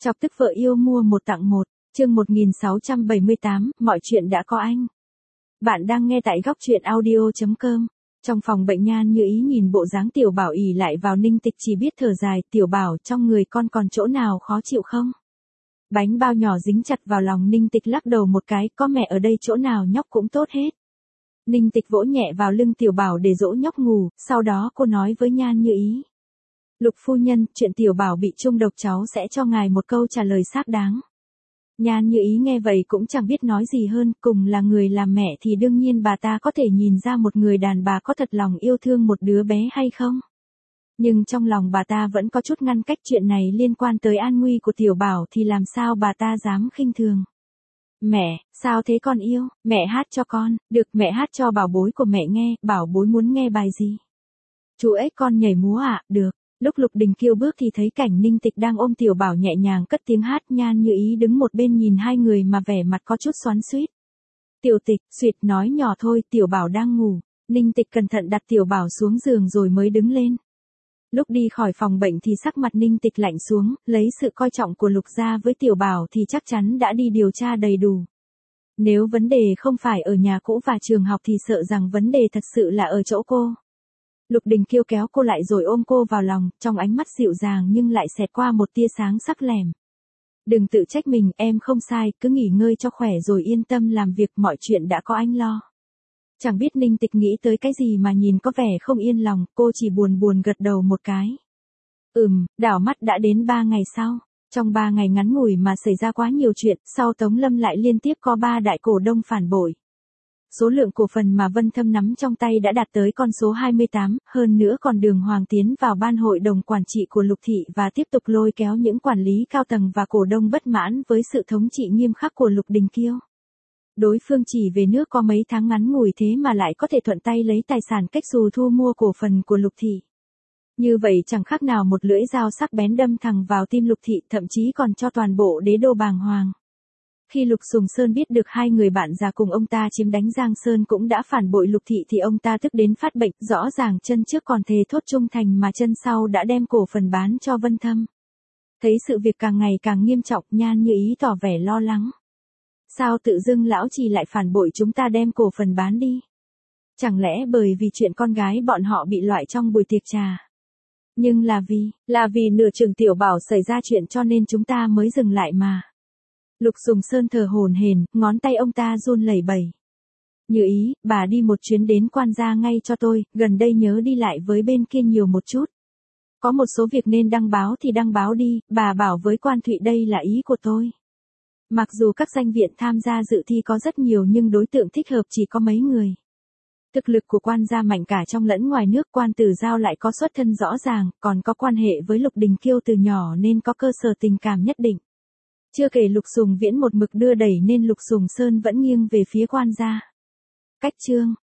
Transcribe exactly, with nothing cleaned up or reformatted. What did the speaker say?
Chọc tức vợ yêu mua một tặng một, chương một nghìn sáu trăm bảy mươi tám, mọi chuyện đã có anh. Bạn đang nghe tại góc truyện audio chấm com. Trong phòng bệnh Nhan Như Ý nhìn bộ dáng Tiểu Bảo ỉ lại vào Ninh Tịch chỉ biết thở dài, Tiểu Bảo trong người con còn chỗ nào khó chịu không? Bánh bao nhỏ dính chặt vào lòng Ninh Tịch lắc đầu một cái, có mẹ ở đây chỗ nào nhóc cũng tốt hết. Ninh Tịch vỗ nhẹ vào lưng Tiểu Bảo để dỗ nhóc ngủ, sau đó cô nói với Nhan Như Ý. Lục phu nhân, chuyện Tiểu Bảo bị trung độc cháu sẽ cho ngài một câu trả lời xác đáng. Nhan Như Ý nghe vậy cũng chẳng biết nói gì hơn, cùng là người làm mẹ thì đương nhiên bà ta có thể nhìn ra một người đàn bà có thật lòng yêu thương một đứa bé hay không. Nhưng trong lòng bà ta vẫn có chút ngăn cách, chuyện này liên quan tới an nguy của Tiểu Bảo thì làm sao bà ta dám khinh thường. Mẹ, sao thế con yêu, mẹ hát cho con, được mẹ hát cho bảo bối của mẹ nghe, bảo bối muốn nghe bài gì? Chú ếch con nhảy múa ạ, à? Được. Lúc Lục Đình Kiêu bước thì thấy cảnh Ninh Tịch đang ôm Tiểu Bảo nhẹ nhàng cất tiếng hát, Nhan Như Ý đứng một bên nhìn hai người mà vẻ mặt có chút xoắn xuýt. Tiểu Tịch, suyệt nói nhỏ thôi, Tiểu Bảo đang ngủ. Ninh Tịch cẩn thận đặt Tiểu Bảo xuống giường rồi mới đứng lên. Lúc đi khỏi phòng bệnh thì sắc mặt Ninh Tịch lạnh xuống, lấy sự coi trọng của Lục gia với Tiểu Bảo thì chắc chắn đã đi điều tra đầy đủ. Nếu vấn đề không phải ở nhà cũ và trường học thì sợ rằng vấn đề thật sự là ở chỗ cô. Lục Đình Kiêu kéo cô lại rồi ôm cô vào lòng, trong ánh mắt dịu dàng nhưng lại xẹt qua một tia sáng sắc lẻm. Đừng tự trách mình, em không sai, cứ nghỉ ngơi cho khỏe rồi yên tâm làm việc, mọi chuyện đã có anh lo. Chẳng biết Ninh Tịch nghĩ tới cái gì mà nhìn có vẻ không yên lòng, cô chỉ buồn buồn gật đầu một cái. Ừm, đảo mắt đã đến ba ngày sau. Trong ba ngày ngắn ngủi mà xảy ra quá nhiều chuyện, sau Tống Lâm lại liên tiếp có ba đại cổ đông phản bội. Số lượng cổ phần mà Vân Thâm nắm trong tay đã đạt tới con số hai mươi tám, hơn nữa còn Đường Hoàng tiến vào ban hội đồng quản trị của Lục Thị và tiếp tục lôi kéo những quản lý cao tầng và cổ đông bất mãn với sự thống trị nghiêm khắc của Lục Đình Kiêu. Đối phương chỉ về nước có mấy tháng ngắn ngủi thế mà lại có thể thuận tay lấy tài sản cách xù thu mua cổ phần của Lục Thị. Như vậy chẳng khác nào một lưỡi dao sắc bén đâm thẳng vào tim Lục Thị, thậm chí còn cho toàn bộ đế đô bàng hoàng. Khi Lục Sùng Sơn biết được hai người bạn già cùng ông ta chiếm đánh Giang Sơn cũng đã phản bội Lục Thị thì ông ta tức đến phát bệnh, rõ ràng chân trước còn thề thốt trung thành mà chân sau đã đem cổ phần bán cho Vân Thâm. Thấy sự việc càng ngày càng nghiêm trọng, Nhan Như Ý tỏ vẻ lo lắng. Sao tự dưng lão Trì lại phản bội chúng ta đem cổ phần bán đi? Chẳng lẽ bởi vì chuyện con gái bọn họ bị loại trong buổi tiệc trà? Nhưng là vì, là vì nửa chừng Tiểu Bảo xảy ra chuyện cho nên chúng ta mới dừng lại mà. Lục Sùng Sơn thở hổn hển, ngón tay ông ta run lẩy bẩy. Như Ý, bà đi một chuyến đến Quan gia ngay cho tôi, gần đây nhớ đi lại với bên kia nhiều một chút. Có một số việc nên đăng báo thì đăng báo đi, bà bảo với Quan Thụy đây là ý của tôi. Mặc dù các danh viện tham gia dự thi có rất nhiều nhưng đối tượng thích hợp chỉ có mấy người. Thực lực của Quan gia mạnh cả trong lẫn ngoài nước, Quan Tử Giao lại có xuất thân rõ ràng, còn có quan hệ với Lục Đình Kiêu từ nhỏ nên có cơ sở tình cảm nhất định. Chưa kể Lục Sùng Viễn một mực đưa đẩy nên Lục Sùng Sơn vẫn nghiêng về phía Quan gia. Cách chương,